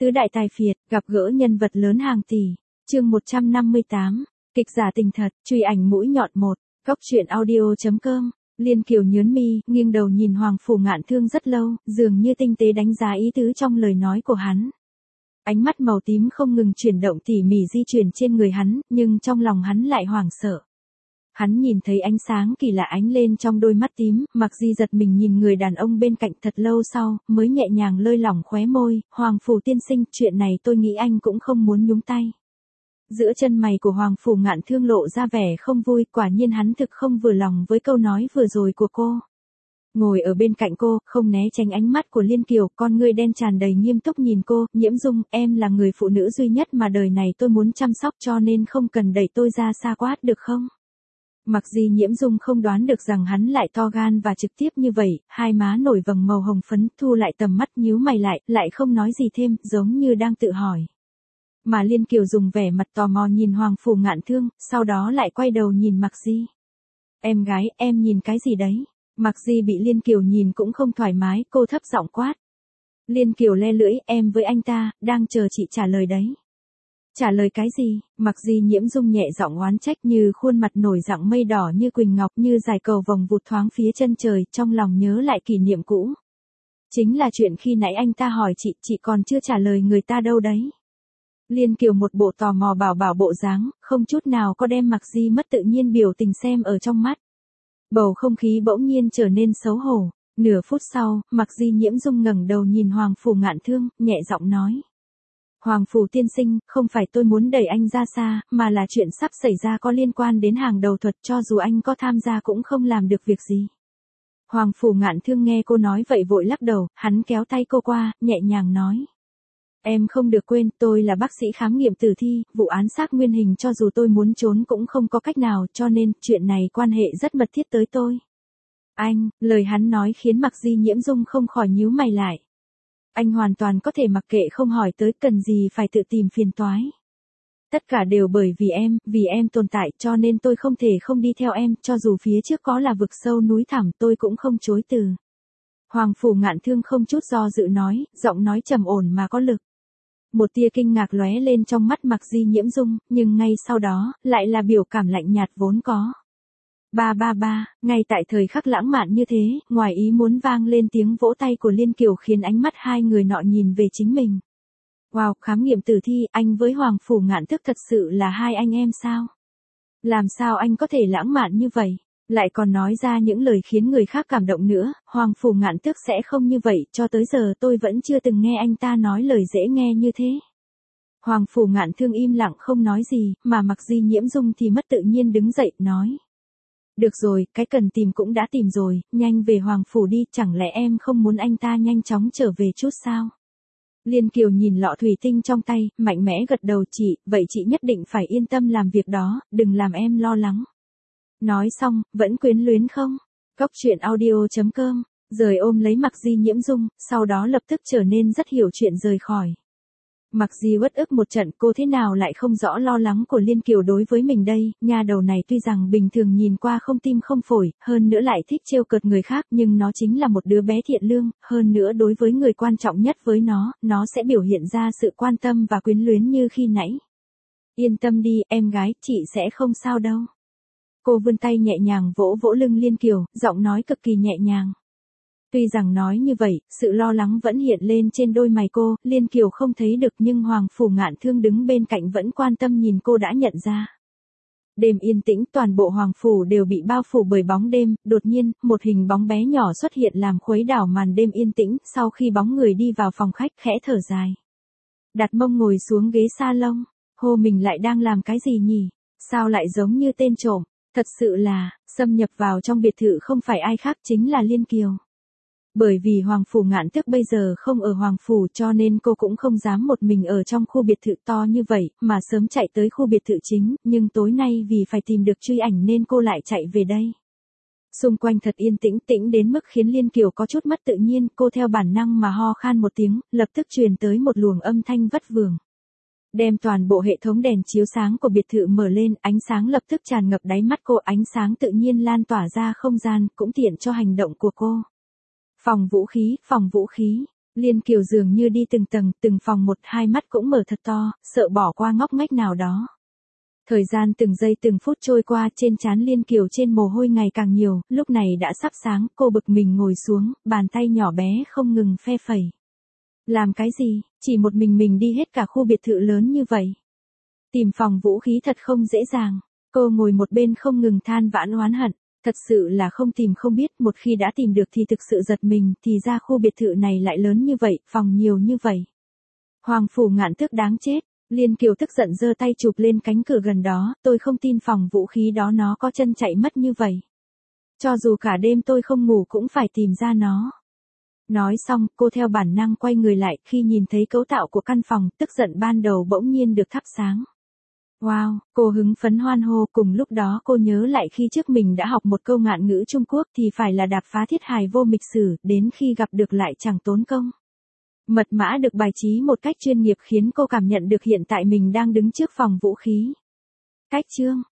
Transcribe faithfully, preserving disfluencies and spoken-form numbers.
Tứ đại tài phiệt, gặp gỡ nhân vật lớn hàng tỷ. Chương một trăm năm mươi tám. Kịch giả tình thật, truy ảnh mũi nhọn một. Góc truyện audio chấm com. Liên Kiều nhớn mi, nghiêng đầu nhìn Hoàng Phủ Ngạn Thương rất lâu, dường như tinh tế đánh giá ý tứ trong lời nói của hắn. Ánh mắt màu tím không ngừng chuyển động tỉ mỉ di chuyển trên người hắn, nhưng trong lòng hắn lại hoảng sợ. Hắn nhìn thấy ánh sáng kỳ lạ ánh lên trong đôi mắt tím, Mặc Di giật mình nhìn người đàn ông bên cạnh thật lâu sau, mới nhẹ nhàng lơi lỏng khóe môi, Hoàng Phủ tiên sinh, chuyện này tôi nghĩ anh cũng không muốn nhúng tay. Giữa chân mày của Hoàng Phủ Ngạn Thương lộ ra vẻ không vui, quả nhiên hắn thực không vừa lòng với câu nói vừa rồi của cô. Ngồi ở bên cạnh cô, không né tránh ánh mắt của Liên Kiều, con ngươi đen tràn đầy nghiêm túc nhìn cô, Nhiễm Dung, em là người phụ nữ duy nhất mà đời này tôi muốn chăm sóc cho nên không cần đẩy tôi ra xa quá được không? Mặc gì Nhiễm Dung không đoán được rằng hắn lại to gan và trực tiếp như vậy, hai má nổi vầng màu hồng phấn, thu lại tầm mắt nhíu mày lại, lại không nói gì thêm, giống như đang tự hỏi. Mà Liên Kiều dùng vẻ mặt tò mò nhìn Hoàng Phủ Ngạn Thương, sau đó lại quay đầu nhìn Mặc Di. Em gái, em nhìn cái gì đấy? Mặc Di bị Liên Kiều nhìn cũng không thoải mái, cô thấp giọng quát. Liên Kiều le lưỡi, em với anh ta, đang chờ chị trả lời đấy. Trả lời cái gì? Mặc Di Nhiễm Dung nhẹ giọng oán trách, như khuôn mặt nổi dạng mây đỏ như quỳnh ngọc, như dài cầu vòng vụt thoáng phía chân trời, trong lòng nhớ lại kỷ niệm cũ. Chính là chuyện khi nãy anh ta hỏi chị, chị còn chưa trả lời người ta đâu đấy. Liên Kiều một bộ tò mò bảo bảo bộ dáng, không chút nào có đem Mặc Di mất tự nhiên biểu tình xem ở trong mắt. Bầu không khí bỗng nhiên trở nên xấu hổ. Nửa phút sau, Mặc Di Nhiễm Dung ngẩng đầu nhìn Hoàng Phủ Ngạn Thương, nhẹ giọng nói. Hoàng Phủ tiên sinh, không phải tôi muốn đẩy anh ra xa, mà là chuyện sắp xảy ra có liên quan đến hàng đầu thuật, cho dù anh có tham gia cũng không làm được việc gì. Hoàng Phủ Ngạn Thương nghe cô nói vậy vội lắc đầu, hắn kéo tay cô qua, nhẹ nhàng nói. Em không được quên, tôi là bác sĩ khám nghiệm tử thi, vụ án xác nguyên hình cho dù tôi muốn trốn cũng không có cách nào, cho nên, chuyện này quan hệ rất mật thiết tới tôi. Anh, lời hắn nói khiến Mặc Di Nhiễm Dung không khỏi nhíu mày lại. Anh hoàn toàn có thể mặc kệ không hỏi tới, cần gì phải tự tìm phiền toái. Tất cả đều bởi vì em, vì em tồn tại cho nên tôi không thể không đi theo em, cho dù phía trước có là vực sâu núi thẳm tôi cũng không chối từ. Hoàng Phủ Ngạn Thương không chút do dự nói, giọng nói trầm ổn mà có lực. Một tia kinh ngạc lóe lên trong mắt Mặc Di Nhiễm Dung, nhưng ngay sau đó, lại là biểu cảm lạnh nhạt vốn có. Ba ba ba, ngay tại thời khắc lãng mạn như thế, ngoài ý muốn vang lên tiếng vỗ tay của Liên Kiều khiến ánh mắt hai người nọ nhìn về chính mình. Wow, khám nghiệm tử thi, anh với Hoàng Phủ Ngạn Thức thật sự là hai anh em sao? Làm sao anh có thể lãng mạn như vậy? Lại còn nói ra những lời khiến người khác cảm động nữa, Hoàng Phủ Ngạn Tước sẽ không như vậy, cho tới giờ tôi vẫn chưa từng nghe anh ta nói lời dễ nghe như thế. Hoàng Phủ Ngạn Thương im lặng không nói gì, mà Mặc Di Nhiễm Dung thì mất tự nhiên đứng dậy, nói. Được rồi, cái cần tìm cũng đã tìm rồi, nhanh về Hoàng Phủ đi, chẳng lẽ em không muốn anh ta nhanh chóng trở về chút sao? Liên Kiều nhìn lọ thủy tinh trong tay, mạnh mẽ gật đầu, chị, vậy chị nhất định phải yên tâm làm việc đó, đừng làm em lo lắng. Nói xong, vẫn quyến luyến không? Góc truyện audio chấm com, rời ôm lấy Mặc Di Nhiễm Dung, sau đó lập tức trở nên rất hiểu chuyện rời khỏi. Mặc Di uất ức một trận, cô thế nào lại không rõ lo lắng của Liên Kiều đối với mình đây, nha đầu này tuy rằng bình thường nhìn qua không tim không phổi, hơn nữa lại thích trêu cợt người khác, nhưng nó chính là một đứa bé thiện lương, hơn nữa đối với người quan trọng nhất với nó, nó sẽ biểu hiện ra sự quan tâm và quyến luyến như khi nãy. Yên tâm đi, em gái, chị sẽ không sao đâu. Cô vươn tay nhẹ nhàng vỗ vỗ lưng Liên Kiều, giọng nói cực kỳ nhẹ nhàng. Tuy rằng nói như vậy, sự lo lắng vẫn hiện lên trên đôi mày cô, Liên Kiều không thấy được nhưng Hoàng Phủ Ngạn Thương đứng bên cạnh vẫn quan tâm nhìn cô đã nhận ra. Đêm yên tĩnh, toàn bộ Hoàng Phủ đều bị bao phủ bởi bóng đêm, đột nhiên, một hình bóng bé nhỏ xuất hiện làm khuấy đảo màn đêm yên tĩnh, sau khi bóng người đi vào phòng khách khẽ thở dài. Đặt mông ngồi xuống ghế salon, hô mình lại đang làm cái gì nhỉ, sao lại giống như tên trộm, thật sự là, xâm nhập vào trong biệt thự không phải ai khác chính là Liên Kiều. Bởi vì Hoàng Phủ Ngạn Tước bây giờ không ở Hoàng Phủ cho nên cô cũng không dám một mình ở trong khu biệt thự to như vậy, mà sớm chạy tới khu biệt thự chính, nhưng tối nay vì phải tìm được truy ảnh nên cô lại chạy về đây. Xung quanh thật yên tĩnh tĩnh đến mức khiến Liên Kiều có chút mất tự nhiên, cô theo bản năng mà ho khan một tiếng, lập tức truyền tới một luồng âm thanh vất vưởng. Đem toàn bộ hệ thống đèn chiếu sáng của biệt thự mở lên, ánh sáng lập tức tràn ngập đáy mắt cô, ánh sáng tự nhiên lan tỏa ra không gian, cũng tiện cho hành động của cô. Phòng vũ khí, phòng vũ khí. Liên Kiều dường như đi từng tầng, từng phòng một, hai mắt cũng mở thật to, sợ bỏ qua ngóc ngách nào đó. Thời gian từng giây từng phút trôi qua, trên trán Liên Kiều trên mồ hôi ngày càng nhiều, lúc này đã sắp sáng, cô bực mình ngồi xuống, bàn tay nhỏ bé không ngừng phe phẩy. Làm cái gì, chỉ một mình mình đi hết cả khu biệt thự lớn như vậy. Tìm phòng vũ khí thật không dễ dàng, cô ngồi một bên không ngừng than vãn oán hận. Thật sự là không tìm không biết, một khi đã tìm được thì thực sự giật mình, thì ra khu biệt thự này lại lớn như vậy, phòng nhiều như vậy. Hoàng Phủ Ngạn tức đáng chết, Liên Kiều tức giận giơ tay chụp lên cánh cửa gần đó, tôi không tin phòng vũ khí đó nó có chân chạy mất như vậy. Cho dù cả đêm tôi không ngủ cũng phải tìm ra nó. Nói xong, cô theo bản năng quay người lại, khi nhìn thấy cấu tạo của căn phòng, tức giận ban đầu bỗng nhiên được thắp sáng. Wow, cô hứng phấn hoan hô, cùng lúc đó cô nhớ lại khi trước mình đã học một câu ngạn ngữ Trung Quốc thì phải là đạp phá thiết hài vô mịch sử, đến khi gặp được lại chẳng tốn công. Mật mã được bài trí một cách chuyên nghiệp khiến cô cảm nhận được hiện tại mình đang đứng trước phòng vũ khí. Cách chương